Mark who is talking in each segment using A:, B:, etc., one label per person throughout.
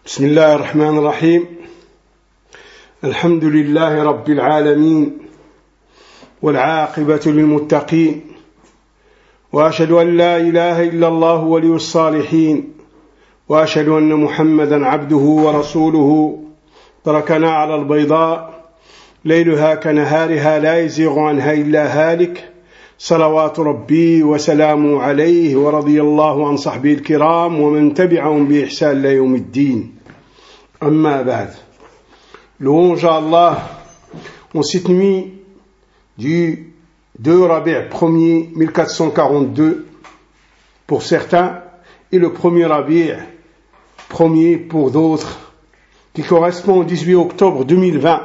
A: بسم الله الرحمن الرحيم الحمد لله رب العالمين والعاقبة للمتقين وأشهد أن لا إله إلا الله ولي الصالحين وأشهد أن محمدا عبده ورسوله تركنا على البيضاء ليلها كنهارها لا يزيغ عنها إلا هالك صلوات ربي وسلامه عليه ورضي الله عن صحبه الكرام ومن تبعهم بإحسان إلى يوم الدين. Amma ba'd. Louange à Allah en cette nuit du 2 Rabi' 1er 1442 pour certains et le 1er Rabi' 1er pour d'autres qui correspond au 18 octobre 2020.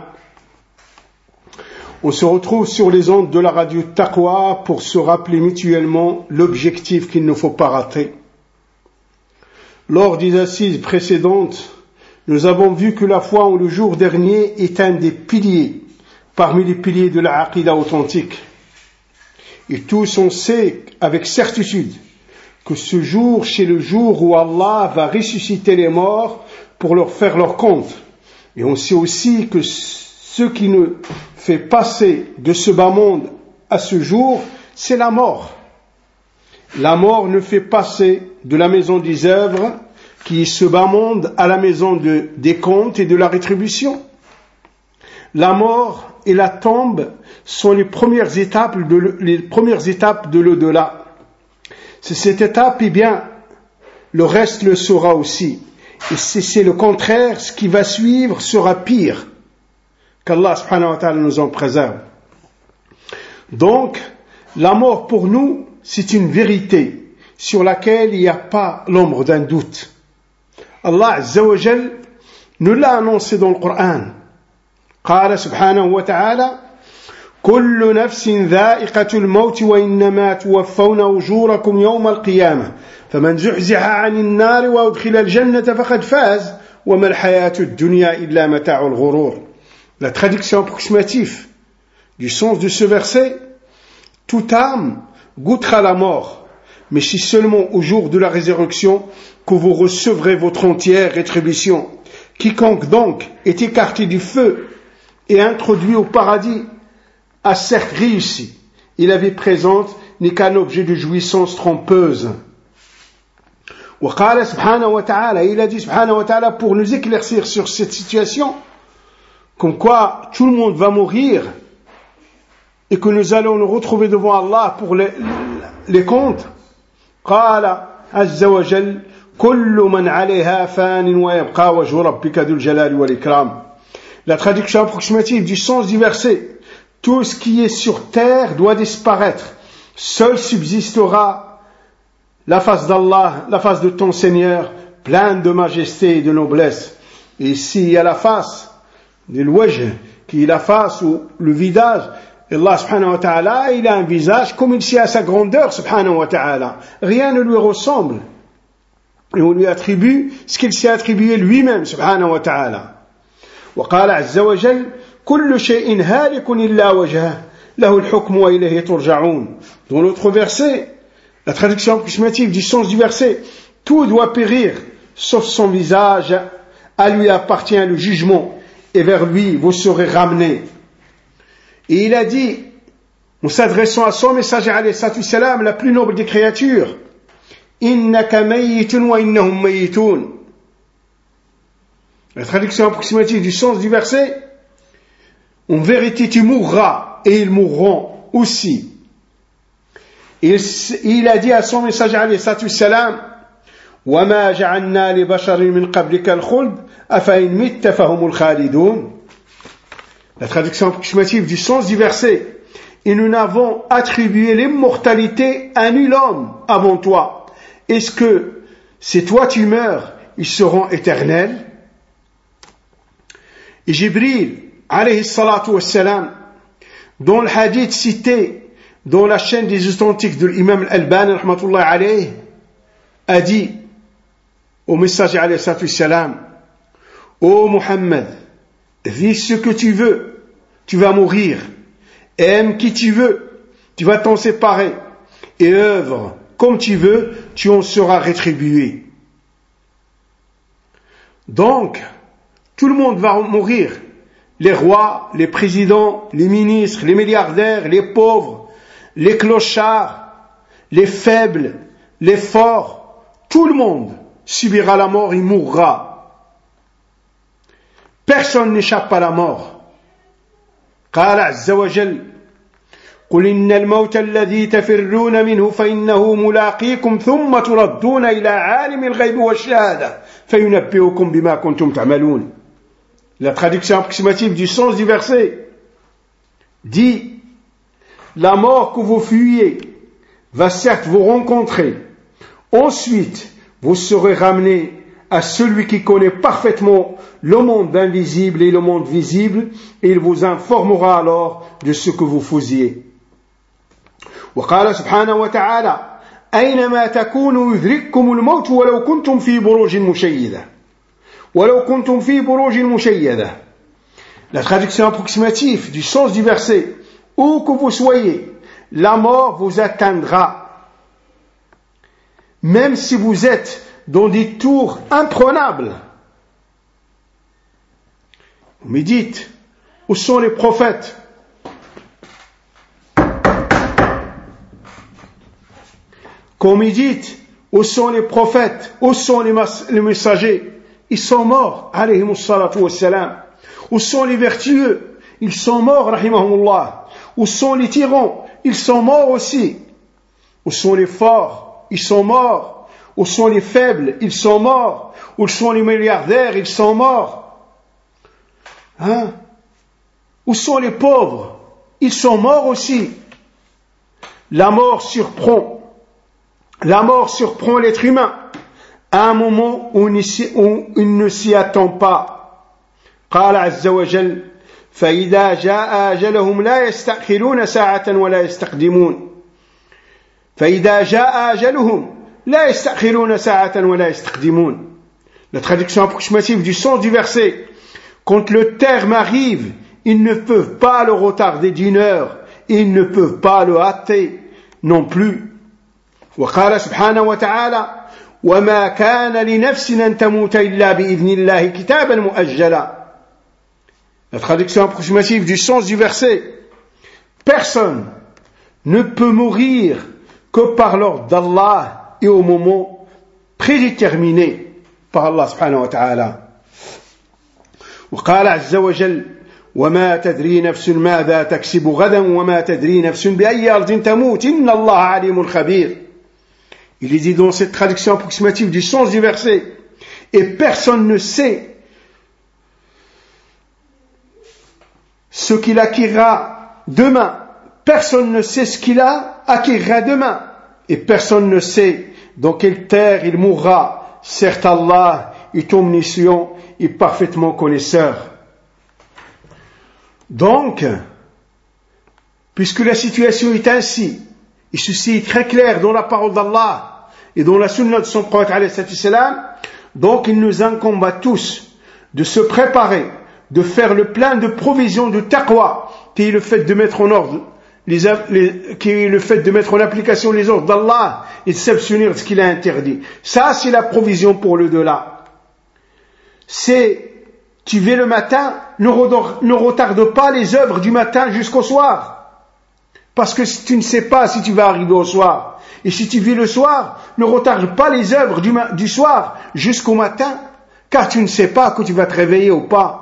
A: On se retrouve sur les ondes de la radio Taqwa pour se rappeler mutuellement l'objectif qu'il ne faut pas rater. Lors des assises précédentes, nous avons vu que la foi en le jour dernier est un des piliers, parmi les piliers de la aqida authentique. Et tous on sait avec certitude que ce jour, c'est le jour où Allah va ressusciter les morts pour leur faire leur compte. Et on sait aussi que ce qui nous fait passer de ce bas monde à ce jour, c'est la mort. La mort nous fait passer de la maison des œuvres qui est ce bas monde à la maison des comptes et de la rétribution. La mort et la tombe sont les premières étapes de l'au-delà. C'est cette étape, eh bien, le reste le sera aussi. Et si c'est le contraire, ce qui va suivre sera pire. Qu'Allah subhanahu wa ta'ala nous en préserve. Donc, la mort pour nous, c'est une vérité sur laquelle il n'y a pas l'ombre d'un doute. Allah Azza wa Jal nous l'a annoncé dans le Coran. قال سبحانه وتعالى كل نفس ذائقة الموت وإنما توفون أجوركم يوم القيامة فمن زحزح عن النار وأدخل الجنة فقد فاز وما الحياة الدنيا إلا متاع الغرور. La traduction approximative du sens de ce verset: toute âme goûtera la mort, mais c'est seulement au jour de la résurrection que vous recevrez votre entière rétribution. Quiconque donc est écarté du feu et introduit au paradis a certes réussi. Et la vie présente n'est qu'un objet de jouissance trompeuse. وقال سبحانه وتعالى, il a dit subhanahu wa ta'ala pour nous éclaircir sur cette situation, comme quoi tout le monde va mourir et que nous allons nous retrouver devant Allah pour les comptes. قال عز وجل كل من عليها فان ويبقى وجه ربك ذو الجلال والإكرام. La traduction approximative du sens du verset: tout ce qui est sur terre doit disparaître, seul subsistera la face d'Allah, la face de ton Seigneur, pleine de majesté et de noblesse. Et ici il y a la face de l'wajh, qui est la face ou le visage. Allah subhanahu wa ta'ala, il a un visage comme il sait à sa grandeur subhanahu wa ta'ala. Rien ne lui ressemble. Et on lui attribue ce qu'il s'est attribué lui-même subhanahu wa ta'ala. وقال عز وجل كل شيء هالك إلا وجهه له الحكم وإليه ترجعون. Dans l'autre verset, la traduction approximative du sens du verset: tout doit périr sauf son visage, à lui appartient le jugement et vers lui vous serez ramenés. Et il a dit, en s'adressant à son messager alayhi salatu salam, la plus noble des créatures: innaka mayyitun wa innahum mayyitun. La traduction approximative du sens du verset: en vérité tu mourras et ils mourront aussi. Et il a dit à son messager alayhi salatu salam: وما جعلنا لبشر من قبلك الخلد أفإن مت فهم الخالدون. La traduction approximative du sens du verset: et nous n'avons attribué l'immortalité à nul homme avant toi. Est-ce que si toi tu meurs, ils seront éternels? Et Jibril, alayhi salatu wassalam, dans le hadith cité dans la chaîne des authentiques de l'imam al-Albani, rahmatullahi alayhi, a dit au messager, alayhi salatu wassalam: ô Muhammad, vis ce que tu veux, tu vas mourir. Aime qui tu veux, tu vas t'en séparer. Et œuvre comme tu veux, tu en seras rétribué. Donc, tout le monde va mourir. Les rois, les présidents, les ministres, les milliardaires, les pauvres, les clochards, les faibles, les forts, tout le monde subira la mort, il mourra. Personne n'échappe à la mort. قال عز وجل قل إن الموت الذي تفرون منه فإنه ملاقيكم ثم تردون إلى عالم الغيب والشهادة فينبئكم بما كنتم تعملون. La traduction approximative du sens du verset dit: la mort que vous fuyez va certes vous rencontrer. Ensuite, vous serez ramenés à celui qui connaît parfaitement le monde invisible et le monde visible, et il vous informera alors de ce que vous faisiez. وقال سبحانه وتعالى أينما تكونوا يدرككم الموت ولو كنتم في بروج مشيدة ولو كنتم في بروج مشيدة. La traduction approximative du sens du verset: où que vous soyez, la mort vous atteindra, même si vous êtes dans des tours imprenables. Vous me dites, où sont les prophètes? Qu'on me dite, où sont les prophètes? Où sont les messagers? Ils sont morts, alayhimus salatu wassalam. Où sont les vertueux? Ils sont morts, rahimahumullah. Où sont les tyrans? Ils sont morts aussi. Où sont les forts? Ils sont morts. Où sont les faibles? Ils sont morts. Où sont les milliardaires? Ils sont morts. Hein? Où sont les pauvres? Ils sont morts aussi. La mort surprend. La mort surprend l'être humain à un moment où il ne s'y attend pas. قال عز وجل فإذا جاء أجلهم لا يستأخرون ساعة ولا يستقدمون. فإذا جاء أجلهم لا يستأخرون ساعة ولا يستقدمون. La traduction approximative du sens du verset: quand le terme arrive, ils ne peuvent pas le retarder d'une heure, et ils ne peuvent pas le hâter non plus. وقال سبحانه وتعالى وما كان لنفس أن تموت إلا بإذن الله كتابا مؤجلا. La traduction approximative du sens du verset: personne ne peut mourir que par l'ordre d'Allah et au moment prédéterminé par Allah subhanahu wa ta'ala. وقال عز وجل وما تدري نفس ماذا تكسب غدا وما تدري نفس بأي أرض تموت إن الله عليم خبير. Il est dit dans cette traduction approximative du sens du verset: et personne ne sait ce qu'il acquérera demain. Personne ne sait ce qu'il acquérera demain. Et personne ne sait dans quelle terre il mourra. Certes, Allah est omniscient et parfaitement connaisseur. Donc, puisque la situation est ainsi, et ceci est très clair dans la parole d'Allah et dans la sunna de son prophète alayhi salam, donc il nous incombe à tous de se préparer, de faire le plein de provisions de taqwa, qui est le fait de mettre en ordre qui est le fait de mettre en application les ordres d'Allah et de s'abstenir de ce qu'il a interdit. Ça, c'est la provision pour le delà. C'est, tu vas le matin, ne retarde pas les œuvres du matin jusqu'au soir. Parce que tu ne sais pas si tu vas arriver au soir. Et si tu vis le soir, ne retarde pas les œuvres du soir jusqu'au matin, car tu ne sais pas que tu vas te réveiller ou pas.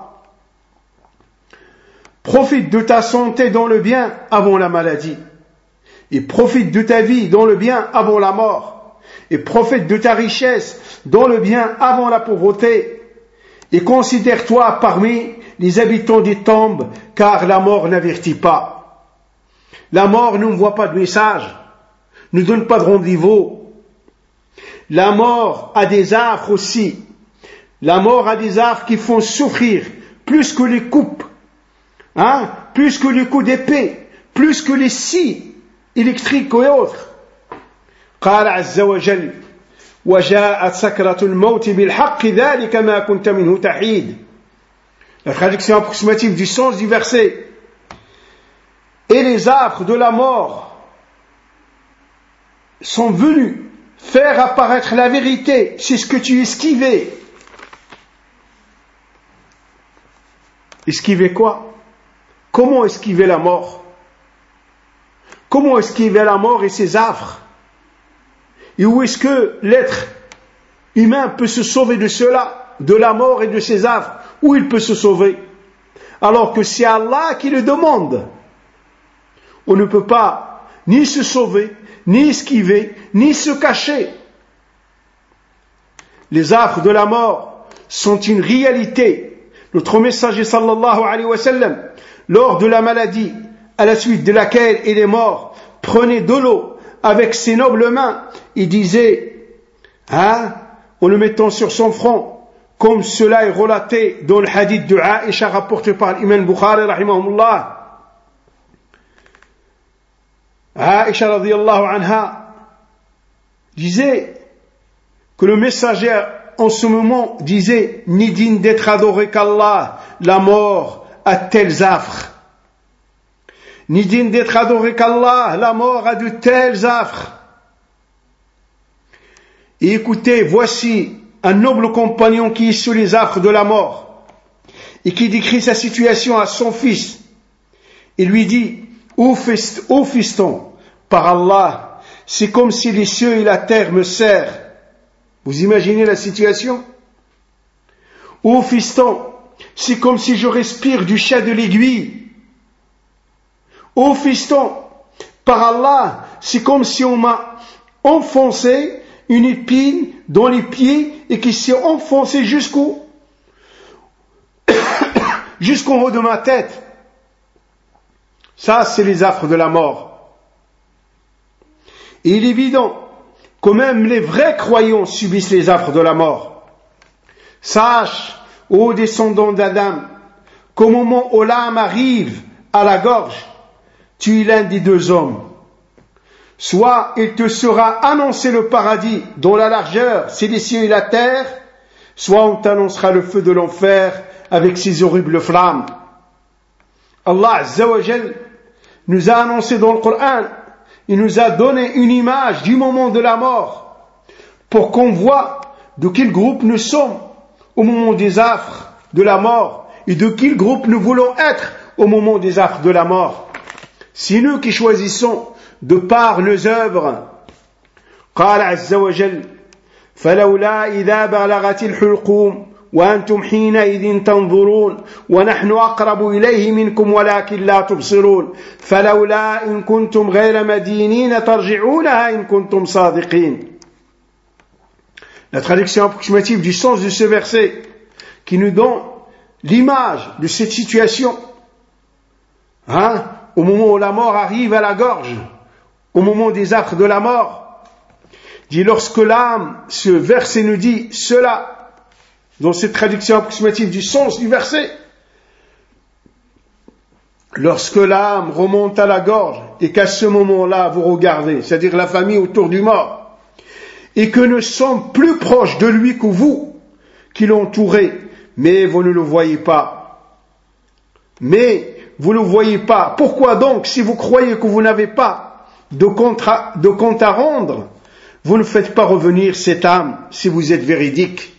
A: Profite de ta santé dans le bien avant la maladie. Et profite de ta vie dans le bien avant la mort. Et profite de ta richesse dans le bien avant la pauvreté. Et considère-toi parmi les habitants des tombes, car la mort n'avertit pas. La mort n'envoie pas de message, ne donne pas de rendez-vous. La mort a des affres aussi. La mort a des affres qui font souffrir plus que les coupes. Plus que les coups d'épée, plus que les scies électriques et autres. قال عز وجل وجاءت سكرة الموت بالحق ذلك ما كنت منه تحيد. La traduction approximative du sens du verset: et les affres de la mort sont venus faire apparaître la vérité, c'est ce que tu esquivais. Esquiver quoi? Comment esquiver la mort? Comment esquiver la mort et ses affres? Et où est-ce que l'être humain peut se sauver de cela, de la mort et de ses affres? Où il peut se sauver? Alors que c'est Allah qui le demande. On ne peut pas ni se sauver, ni esquiver, ni se cacher. Les affres de la mort sont une réalité. Notre messager sallallahu alayhi wa sallam, lors de la maladie à la suite de laquelle il est mort, prenait de l'eau avec ses nobles mains et disait, en le mettant sur son front, comme cela est relaté dans le hadith de Aïcha rapporté par l'imam Bukhari rahimahullah. Aïcha radiyallahu anha disait que le messager en ce moment disait, ni digne d'être adoré qu'Allah, la mort a telles affres. Ni digne d'être adoré qu'Allah, la mort a de telles affres. Et écoutez, voici un noble compagnon qui est sous les affres de la mort et qui décrit sa situation à son fils. Il lui dit, ô fiston, par Allah, c'est comme si les cieux et la terre me serrent. Vous imaginez la situation? Ô fiston, c'est comme si je respire du chat de l'aiguille. Ô fiston, par Allah, c'est comme si on m'a enfoncé une épine dans les pieds et qui s'est enfoncée jusqu'au haut de ma tête. Ça, c'est les affres de la mort. Et il est évident que même les vrais croyants subissent les affres de la mort. Sache, ô descendant d'Adam, qu'au moment où l'âme arrive à la gorge, tu es l'un des deux hommes. Soit il te sera annoncé le paradis dont la largeur, c'est les cieux et la terre, soit on t'annoncera le feu de l'enfer avec ses horribles flammes. Allah Azza wa Jal nous a annoncé dans le Coran, il nous a donné une image du moment de la mort pour qu'on voit de quel groupe nous sommes au moment des affres de la mort et de quel groupe nous voulons être au moment des affres de la mort. C'est nous qui choisissons de par nos œuvres. قال عز وجل فلولا إذا بلغت الحلقوم وأنتم حينئذ تنظرون ونحن أقرب إليه منكم ولكن لا تبصرون فلولا إن كنتم غير مدينين ترجعونها إن كنتم صادقين. La traduction approximative du sens de ce verset qui nous donne l'image de cette situation. Au moment où la mort arrive à la gorge, au moment des affres de la mort, dit lorsque l'âme, ce verset nous dit cela, dans cette traduction approximative du sens du verset, lorsque l'âme remonte à la gorge et qu'à ce moment-là vous regardez, c'est-à-dire la famille autour du mort, et que nous sommes plus proches de lui que vous, qui l'entourez, mais vous ne le voyez pas. Mais vous ne le voyez pas. Pourquoi donc, si vous croyez que vous n'avez pas de compte à rendre, vous ne faites pas revenir cette âme si vous êtes véridique?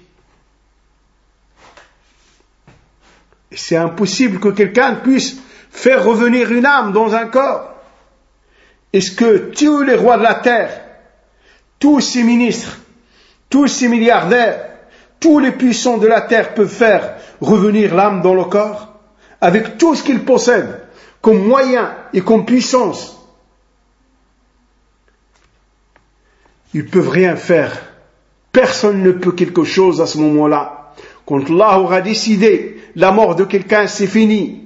A: Et c'est impossible que quelqu'un puisse faire revenir une âme dans un corps. Est-ce que tous les rois de la terre, tous ces ministres, tous ces milliardaires, tous les puissants de la terre peuvent faire revenir l'âme dans le corps? Avec tout ce qu'ils possèdent comme moyens et comme puissance, ils ne peuvent rien faire. Personne ne peut quelque chose à ce moment-là. Quand Allah aura décidé la mort de quelqu'un, c'est fini.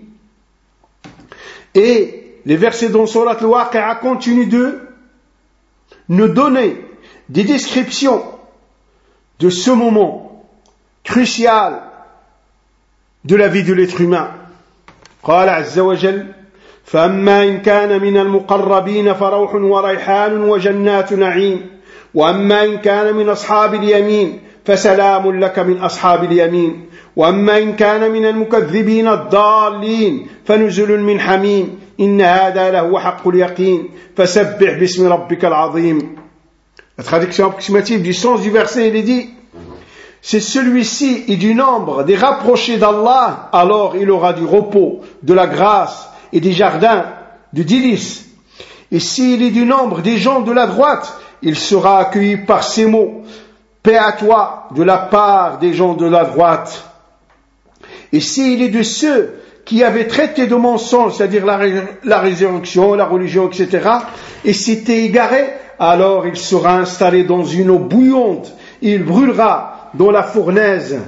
A: Et les versets dans Surat Al-Waqi'a continuent de nous donner des descriptions de ce moment crucial de la vie de l'être humain. قال عز وجل فأما إن كان من المقربين فروح وريحان وجنات نعيم وأما إن كان من أصحاب اليمين فسلام لك من أصحاب اليمين وأما إن كان من المكذبين الضالين فنزل من حميم إن هذا لهو حق اليقين فسبح باسم ربك العظيم. La traduction approximative du sens du verset, il est dit, si celui-ci est du nombre des rapprochés d'Allah, alors il aura du repos, de la grâce et des jardins de délices. Et s'il est du nombre des gens de la droite, il sera accueilli par ces mots: paix à toi de la part des gens de la droite. Et s'il est de ceux qui avaient traité de mensonge, c'est-à-dire la résurrection, la religion, etc., et s'était égaré, alors il sera installé dans une eau bouillante, et il brûlera dans la fournaise.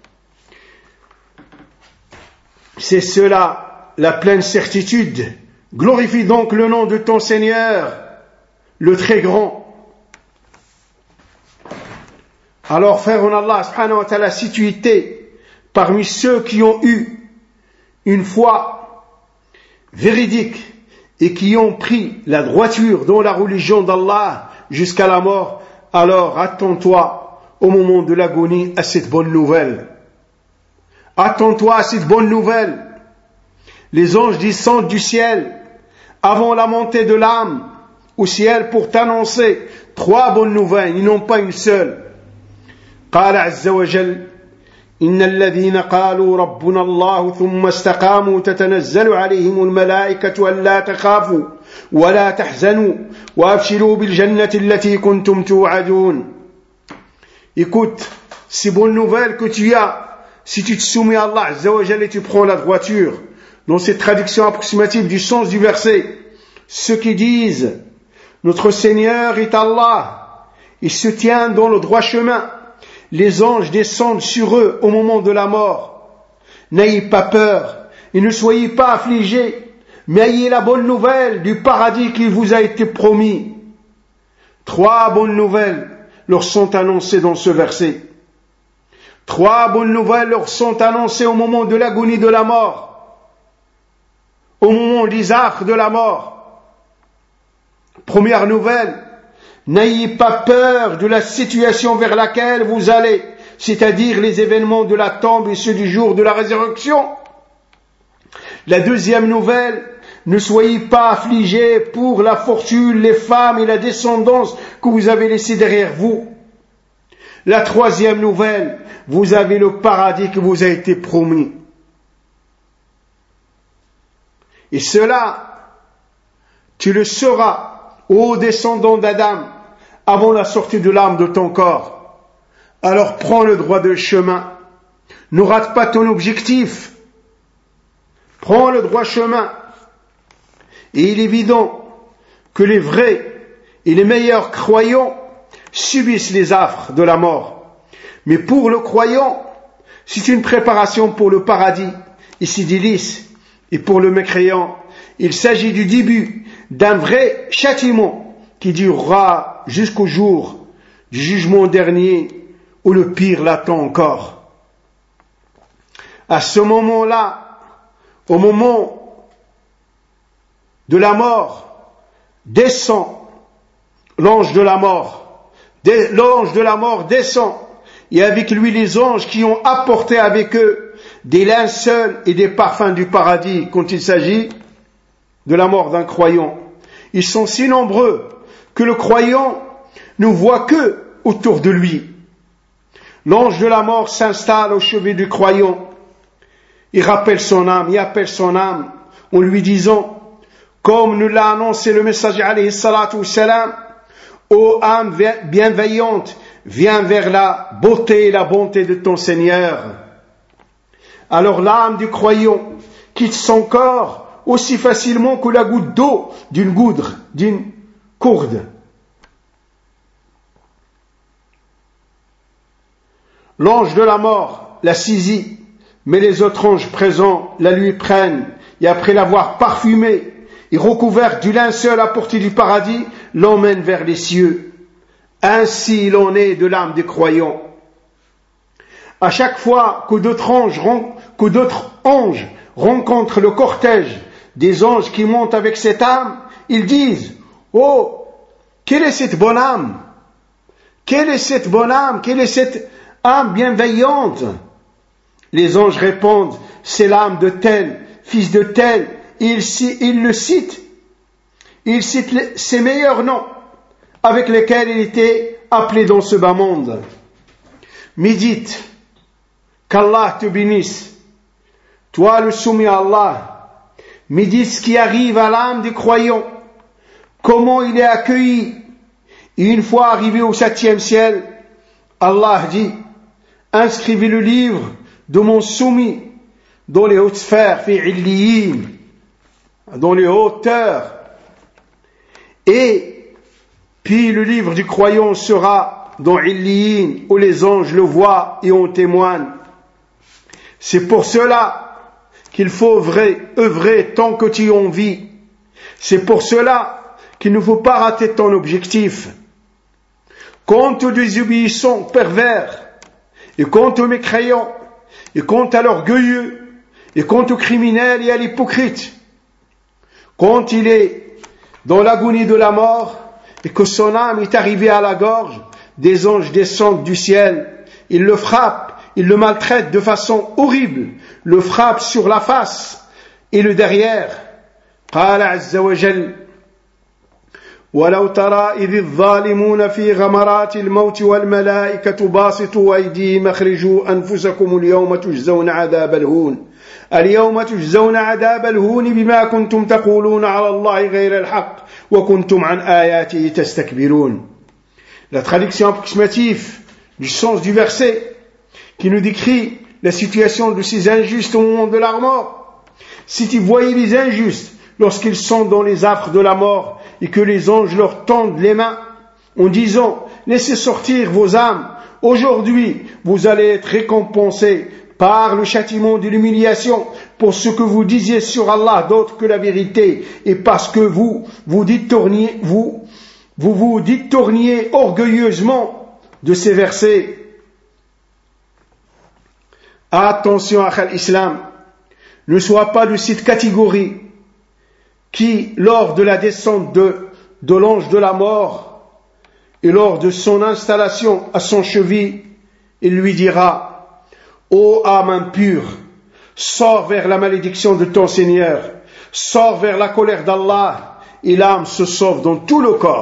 A: C'est cela la pleine certitude. Glorifie donc le nom de ton Seigneur, le très grand. Alors, frère en Allah, subhanahu wa ta'ala, si tu étais parmi ceux qui ont eu une foi véridique et qui ont pris la droiture dans la religion d'Allah jusqu'à la mort, alors attends-toi au moment de l'agonie à cette bonne nouvelle. Attends-toi à cette bonne nouvelle. Les anges descendent du ciel avant la montée de l'âme au ciel pour t'annoncer 3 bonnes nouvelles, ils n'ont pas une seule. قال عز وجل إن الذين قالوا ربنا الله ثم استقاموا تتنزل عليهم الملائكة ألا تخافوا ولا تحزنوا وأبشروا بالجنة التي كنتم توعدون. Écoute, ces bonnes nouvelles que tu as, si tu te soumets à Allah Azza wa Jalla et tu prends la droiture, dans cette traduction approximative du sens du verset, ceux qui disent notre Seigneur est Allah, il se tient dans le droit chemin, les anges descendent sur eux au moment de la mort. N'ayez pas peur et ne soyez pas affligés, mais ayez la bonne nouvelle du paradis qui vous a été promis. 3 bonnes nouvelles leur sont annoncées dans ce verset. 3 bonnes nouvelles leur sont annoncées au moment de l'agonie de la mort, au moment des affres de la mort. Première nouvelle, n'ayez pas peur de la situation vers laquelle vous allez, c'est-à-dire les événements de la tombe et ceux du jour de la résurrection. La deuxième nouvelle, ne soyez pas affligés pour la fortune, les femmes et la descendance que vous avez laissée derrière vous. La troisième nouvelle, vous avez le paradis qui vous a été promis. Et cela, tu le sauras, ô descendant d'Adam, avant la sortie de l'âme de ton corps. Alors prends le droit de chemin. Ne rate pas ton objectif. Prends le droit chemin. Et il est évident que les vrais et les meilleurs croyants subissent les affres de la mort. Mais pour le croyant, c'est une préparation pour le paradis, et c'est délice. Et pour le mécréant, il s'agit du début d'un vrai châtiment qui durera jusqu'au jour du jugement dernier où le pire l'attend encore. À ce moment-là, au moment de la mort, descend l'ange de la mort. L'ange de la mort descend, et avec lui les anges qui ont apporté avec eux des linceuls et des parfums du paradis quand il s'agit de la mort d'un croyant. Ils sont si nombreux que le croyant ne voit que autour de lui. L'ange de la mort s'installe au chevet du croyant. Il rappelle son âme, il appelle son âme en lui disant, comme nous l'a annoncé le messager alayhi salatu wassalam, ô âme bienveillante, viens vers la beauté et la bonté de ton Seigneur. Alors l'âme du croyant quitte son corps aussi facilement que la goutte d'eau d'une gourde. L'ange de la mort la saisit, mais les autres anges présents la lui prennent, et après l'avoir parfumée et recouverte du linceul apporté du paradis, l'emmènent vers les cieux. Ainsi il en est de l'âme des croyants. À chaque fois que d'autres anges rencontrent le cortège des anges qui montent avec cette âme, ils disent, oh, quelle est cette bonne âme? Quelle est cette bonne âme? Quelle est cette âme bienveillante? Les anges répondent, c'est l'âme de tel, fils de tel. Il le cite. Il cite ses meilleurs noms avec lesquels il était appelé dans ce bas monde. médite, qu'Allah te bénisse. Toi le soumis à Allah, médite ce qui arrive à l'âme des croyants, comment il est accueilli. Et une fois arrivé au 7e ciel, Allah dit, inscrivez le livre de mon soumis dans les hautes sphères, fi illiyin, dans les hauteurs. Et puis le livre du croyant sera dans illiyin, où les anges le voient et en témoignent. C'est pour cela qu'il faut œuvrer tant que tu en vis. C'est pour cela qu'il ne faut pas rater ton objectif. Quant aux désobéissants pervers, et quant aux mécréants, et quant à l'orgueilleux, et quant aux criminels et à l'hypocrite, quand il est dans l'agonie de la mort, et que son âme est arrivée à la gorge, des anges descendent du ciel, ils le frappent, ils le maltraitent de façon horrible, le frappent sur la face et le derrière. Qala azza wa jal, ولو ترى إذ الظالمون في غمرات الموت والملائكة باسطوا أيديهم أخرجوا أنفسكم اليوم تجزون عذاب الهون بما كنتم تقولون على الله غير الحق وكنتم عن آياته تستكبرون. La traduction approximative du sens du verset qui nous décrit la situation de ces injustes au moment de la mort. Si tu voyais les injustes lorsqu'ils sont dans les affres de la mort et que les anges leur tendent les mains en disant « Laissez sortir vos âmes, aujourd'hui vous allez être récompensés par le châtiment de l'humiliation pour ce que vous disiez sur Allah d'autre que la vérité et parce que vous vous détourniez orgueilleusement de ces versets. » Attention à l'islam, ne sois pas de cette catégorie qui, lors de la descente de l'ange de la mort et lors de son installation à son cheville, il lui dira « Ô âme impure, sors vers la malédiction de ton Seigneur, sors vers la colère d'Allah, et l'âme se sauve dans tout le corps. »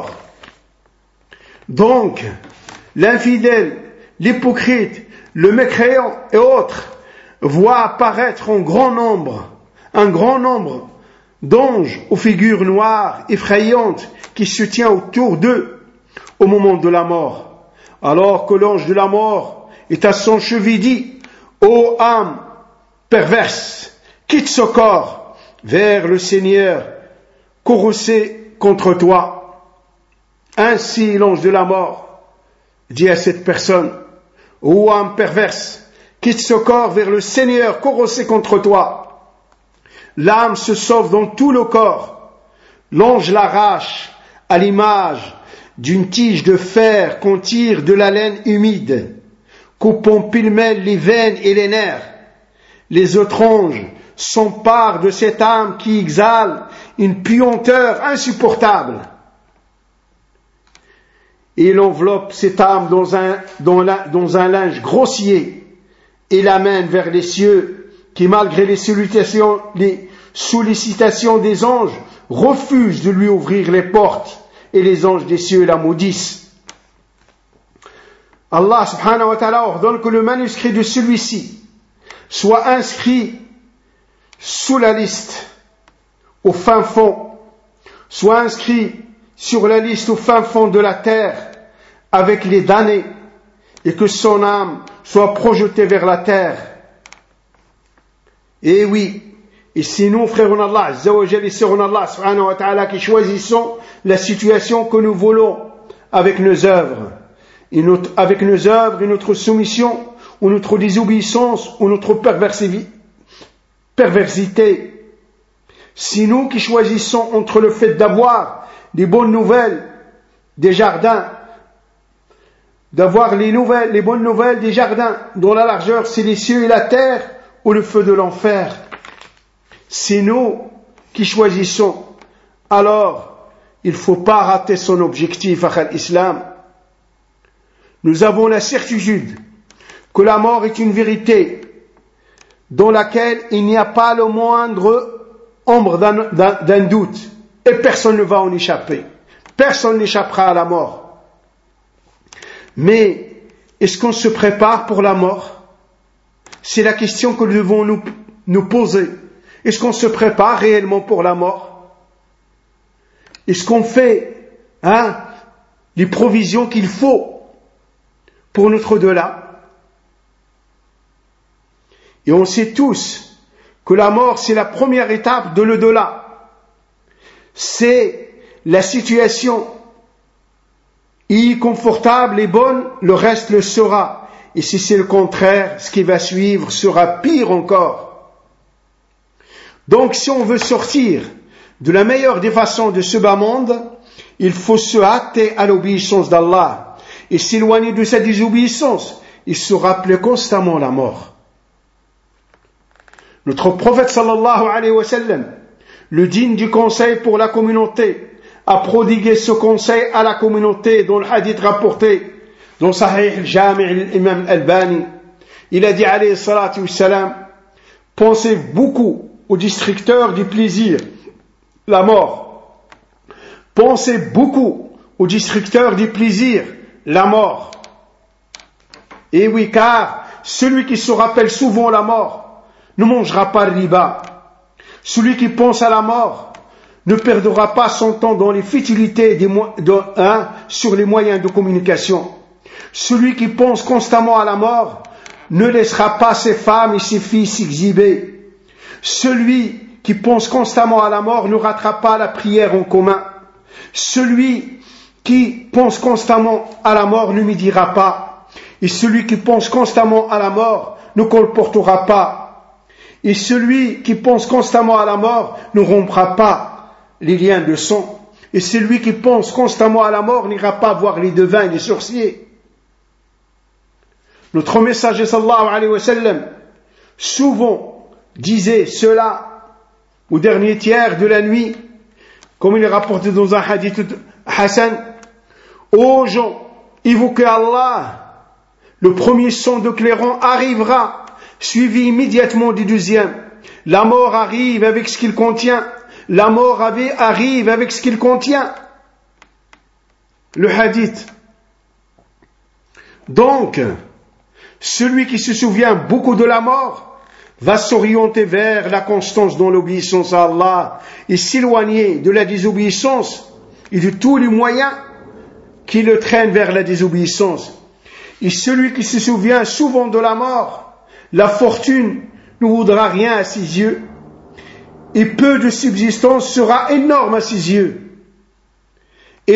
A: Donc, l'infidèle, l'hypocrite, le mécréant et autres voient apparaître un grand nombre d'anges aux figures noires, effrayantes, qui se tient autour d'eux au moment de la mort. Alors que l'ange de la mort est à son cheville dit, ô âme perverse, quitte ce corps vers le Seigneur, courroucé contre toi. Ainsi l'ange de la mort dit à cette personne, ô âme perverse, quitte ce corps vers le Seigneur, courroucé contre toi. L'âme se sauve dans tout le corps. L'ange l'arrache à l'image d'une tige de fer qu'on tire de la laine humide, coupant pêle-mêle les veines et les nerfs. Les autres anges s'emparent de cette âme qui exhale une puanteur insupportable. Et il enveloppe cette âme dans un linge grossier et l'amène vers les cieux qui, malgré les sollicitations des anges, refusent de lui ouvrir les portes et les anges des cieux la maudissent. Allah subhanahu wa ta'ala ordonne que le manuscrit de celui-ci soit inscrit sous la liste au fin fond, soit inscrit sur la liste au fin fond de la terre avec les damnés et que son âme soit projetée vers la terre. Et oui, et c'est nous, frères en Allah, Azza wa Jal, et sœurs en Allah, subhanahu wa ta'ala, qui choisissons la situation que nous voulons avec nos œuvres. Avec nos œuvres et notre soumission, ou notre désobéissance, ou notre perversité. C'est nous qui choisissons entre le fait d'avoir des bonnes nouvelles des jardins, d'avoir les bonnes nouvelles des jardins, dont la largeur c'est les cieux et la terre, ou le feu de l'enfer. C'est nous qui choisissons. Alors, il ne faut pas rater son objectif à l'islam. Nous avons la certitude que la mort est une vérité dans laquelle il n'y a pas le moindre ombre d'un doute et personne ne va en échapper. Personne n'échappera à la mort. Mais Est-ce qu'on se prépare pour la mort? C'est la question que nous devons nous poser. Est-ce qu'on se prépare réellement pour la mort? Est-ce qu'on fait les provisions qu'il faut pour notre au-delà? Et on sait tous que la mort, c'est la première étape de l'au-delà. C'est la situation inconfortable et bonne, le reste le sera. Et si c'est le contraire, ce qui va suivre sera pire encore. Donc si on veut sortir de la meilleure des façons de ce bas monde, il faut se hâter à l'obéissance d'Allah et s'éloigner de sa désobéissance et se rappeler constamment la mort. Notre prophète sallallahu alayhi wa sallam, le digne du conseil pour la communauté, a prodigué ce conseil à la communauté dans le hadith rapporté dans Sahih al-Jami' l'imam Albani. Il a dit alayhi salatu wassalam, pensez beaucoup au destructeur du plaisir, la mort. Pensez beaucoup au destructeur du plaisir, la mort. Et oui, car celui qui se rappelle souvent la mort ne mangera pas le riba. Celui qui pense à la mort ne perdra pas son temps dans les futilités sur les moyens de communication. Celui qui pense constamment à la mort ne laissera pas ses femmes et ses filles s'exhiber. Celui qui pense constamment à la mort ne ratera pas la prière en commun. Celui qui pense constamment à la mort ne médira pas. Et celui qui pense constamment à la mort ne colportera pas. Et celui qui pense constamment à la mort ne rompra pas les liens de sang. Et celui qui pense constamment à la mort n'ira pas voir les devins et les sorciers. Notre messager sallallahu alayhi wa sallam souvent disait cela au dernier tiers de la nuit, comme il est rapporté dans un hadith Hassan: ô gens, évoquez Allah, le premier son de clairon arrivera, suivi immédiatement du deuxième. La mort arrive avec ce qu'il contient. La mort arrive avec ce qu'il contient. Le hadith. Donc, celui qui se souvient beaucoup de la mort va s'orienter vers la constance dans l'obéissance à Allah et s'éloigner de la désobéissance et de tous les moyens qui le traînent vers la désobéissance. Et celui qui se souvient souvent de la mort, la fortune ne vaudra rien à ses yeux et peu de subsistance sera énorme à ses yeux. Et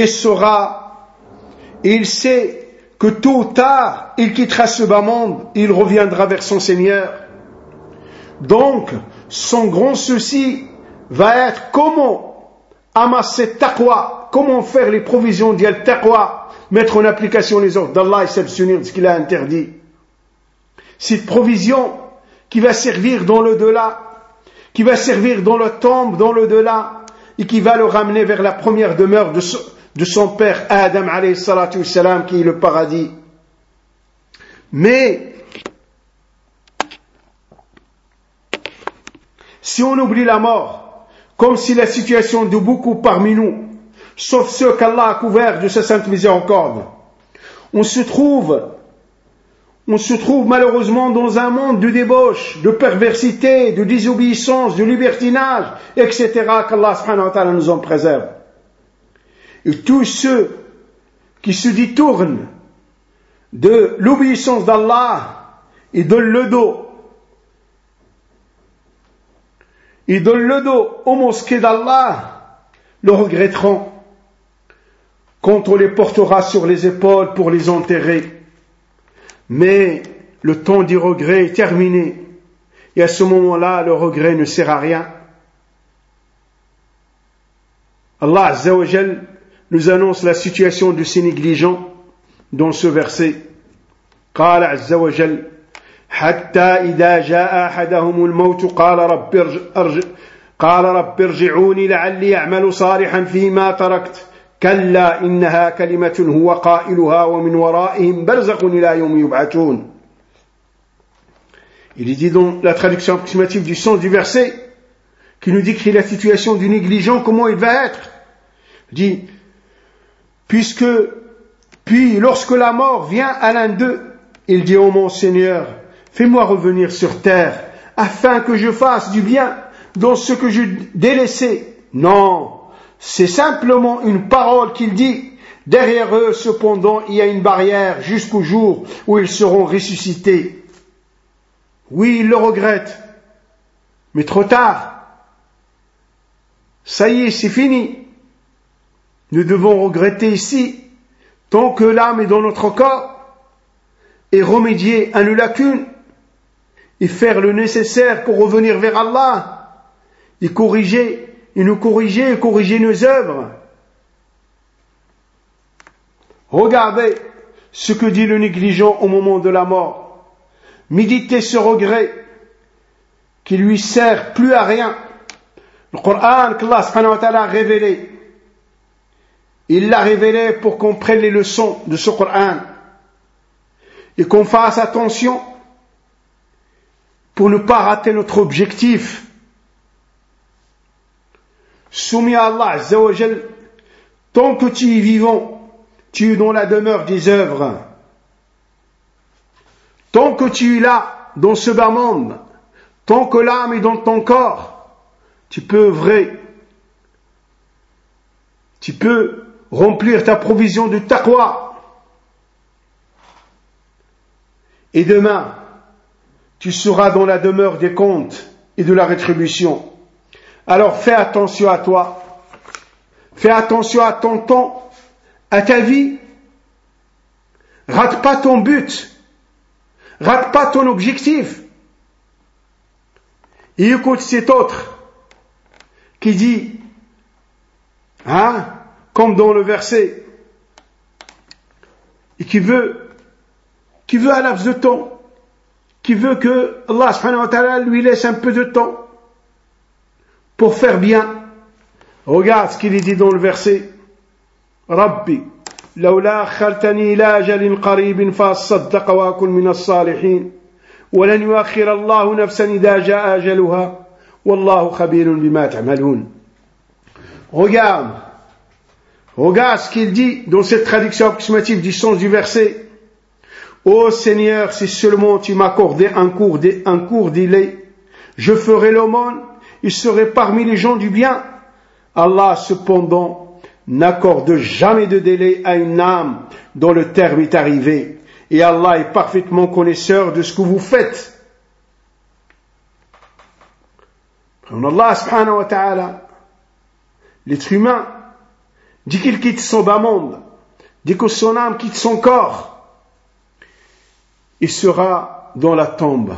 A: il sait que tôt ou tard, il quittera ce bas monde et il reviendra vers son Seigneur. Donc, son grand souci va être comment amasser taqwa, comment faire les provisions d'Al taqwa, mettre en application les ordres d'Allah et s'abstenir de ce qu'il a interdit. Cette provision qui va servir dans l'au-delà, qui va servir dans le tombe, dans l'au-delà, et qui va le ramener vers la première demeure de son père Adam alayhi salatu wassalam, qui est le paradis. Mais si on oublie la mort, comme si la situation de beaucoup parmi nous, sauf ceux qu'Allah a couverts de sa sainte miséricorde, on se trouve malheureusement dans un monde de débauche, de perversité, de désobéissance, de libertinage, etc., qu'Allah subhanahu wa ta'ala nous en préserve. Et tous ceux qui se détournent de l'obéissance d'Allah et donnent le dos aux mosquées d'Allah, le regretteront quand on les portera sur les épaules pour les enterrer. Mais le temps du regret est terminé et à ce moment-là, le regret ne sert à rien. Allah Azza wa Jal nous annonce la situation de ces négligents dans ce verset. قال عز وجل حتى إذا جاء أحدهم الموت قال رب ارجعوني لعلي أعمل صالحا فيما تركت كلا إنها كلمة هو قائلها ومن ورائهم برزخ إلى يوم يبعثون. Il est dit dans la traduction approximative du sens du verset, qui nous décrit la situation du négligent, comment il va être. Il dit, puis lorsque la mort vient à l'un d'eux, Il dit, ô mon Seigneur, fais-moi revenir sur terre, afin que je fasse du bien dans ce que je délaissais. Non, c'est simplement une parole qu'il dit. Derrière eux, cependant, il y a une barrière jusqu'au jour où ils seront ressuscités. Oui, ils le regrettent, mais trop tard. Ça y est, c'est fini. Nous devons regretter ici, tant que l'âme est dans notre corps, et remédier à nos lacunes, et faire le nécessaire pour revenir vers Allah, et corriger nos œuvres. Regardez ce que dit le négligent au moment de la mort. Méditez ce regret qui lui sert plus à rien. Le Coran qu'Allah subhanahu wa ta'ala a révélé, il l'a révélé pour qu'on prenne les leçons de ce Coran et qu'on fasse attention pour ne pas rater notre objectif. Soumis à Allah Azza wa Jal, tant que tu es vivant, tu es dans la demeure des œuvres. Tant que tu es là, dans ce bas monde, tant que l'âme est dans ton corps, tu peux œuvrer, tu peux remplir ta provision de taqwa. Et demain, tu seras dans la demeure des comptes et de la rétribution. Alors fais attention à toi, fais attention à ton temps, à ta vie. Rate pas ton but, rate pas ton objectif. Et écoute cet autre qui dit, comme dans le verset, et qui veut un laps de temps, qui veut que Allah subhanahu wa ta'ala lui laisse un peu de temps pour faire bien. Regarde ce qu'il est dit dans le verset. Rabbi, لولا أخرتني إلى أجل قريب فأصدق وأكن من الصالحين ولن يؤخر الله نفسا إذا جاء أجلها والله خبير بما تعملون. Regarde ce qu'il dit dans cette traduction approximative du sens du verset. Ô Seigneur, si seulement tu m'accordais un court délai, je ferai l'aumône, il serait parmi les gens du bien. Allah, cependant, n'accorde jamais de délai à une âme dont le terme est arrivé. Et Allah est parfaitement connaisseur de ce que vous faites. Allah subhanahu wa ta'ala, l'être humain, dès qu'il quitte son bas monde, dès que son âme quitte son corps, il sera dans la tombe.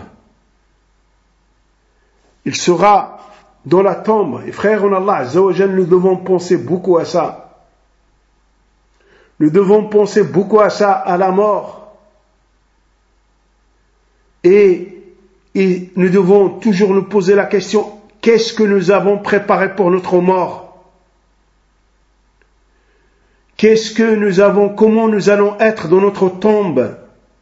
A: Il sera dans la tombe. Et frères en Allah Azza wa Jal, nous devons penser beaucoup à ça. Nous devons penser beaucoup à ça, à la mort. Et nous devons toujours nous poser la question, qu'est-ce que nous avons préparé pour notre mort? Comment nous allons être dans notre tombe?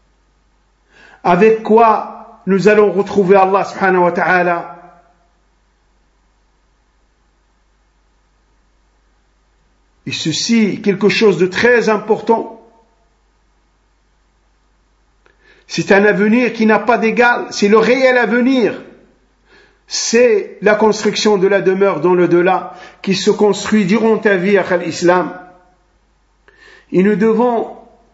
A: Avec quoi nous allons retrouver Allah subhanahu wa ta'ala? Et ceci, quelque chose de très important. C'est un avenir qui n'a pas d'égal, c'est le réel avenir. C'est la construction de la demeure dans le delà qui se construit durant ta vie à l'islam. Et nous devons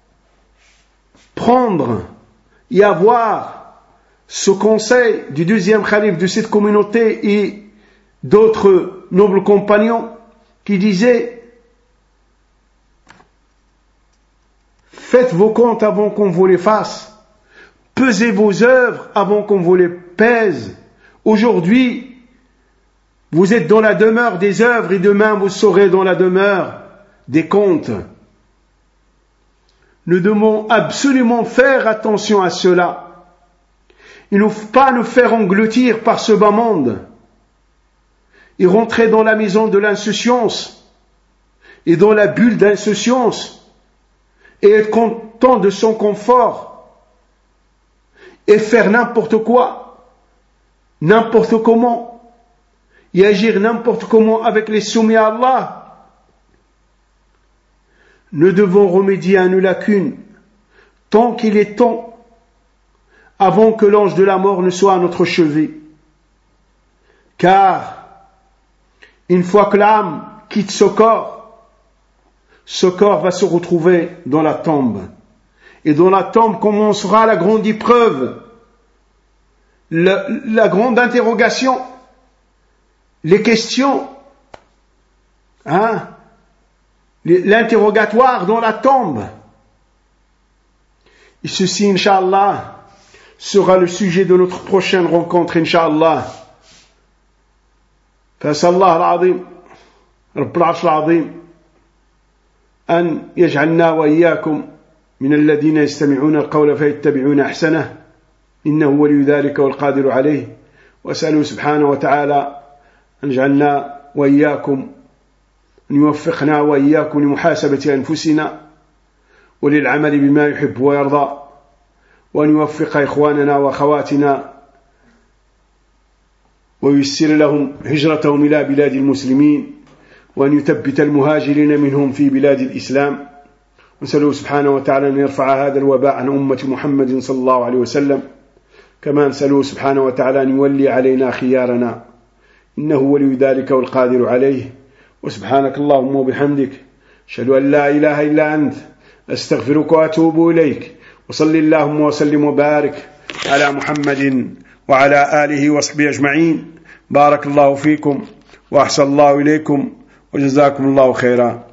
A: prendre et avoir ce conseil du deuxième khalife de cette communauté et d'autres nobles compagnons qui disaient: faites vos comptes avant qu'on vous les fasse, pesez vos œuvres avant qu'on vous les pèse. Aujourd'hui, vous êtes dans la demeure des œuvres et demain vous serez dans la demeure des comptes. Nous devons absolument faire attention à cela. Il ne faut pas nous faire engloutir par ce bas monde et rentrer dans la maison de l'insouciance et dans la bulle d'insouciance et être content de son confort et faire n'importe quoi, n'importe comment et agir n'importe comment avec les soumis à Allah. Nous devons remédier à nos lacunes tant qu'il est temps avant que l'ange de la mort ne soit à notre chevet. Car une fois que l'âme quitte ce corps va se retrouver dans la tombe. Et dans la tombe commencera la grande épreuve, la grande interrogation, les questions, l'interrogatoire dans la tombe. Et ceci, Inch'Allah, sera le sujet de notre prochaine rencontre, Inch'Allah. فأسأل الله العظيم رب العرش العظيم أن يجعلنا وإياكم من الذين يستمعون القول فيتبعون أحسنه إنه ولي ذلك والقادر عليه وأسأله سبحانه وتعالى أن يجعلنا وإياكم أن يوفقنا وإياكم لمحاسبة أنفسنا وللعمل بما يحب ويرضى وأن يوفق إخواننا وأخواتنا وييسر لهم هجرتهم إلى بلاد المسلمين وأن يثبت المهاجرين منهم في بلاد الإسلام ونسأله سبحانه وتعالى أن يرفع هذا الوباء عن أمة محمد صلى الله عليه وسلم كما نسأله سبحانه وتعالى أن يولي علينا خيارنا إنه ولي ذلك والقادر عليه وسبحانك اللهم وبحمدك أشهد أن لا إله إلا أنت أستغفرك وأتوب إليك وصل اللهم وسلم وبارك على محمد وعلى آله وصحبه أجمعين بارك الله فيكم وأحسن الله إليكم وجزاكم الله خيرا.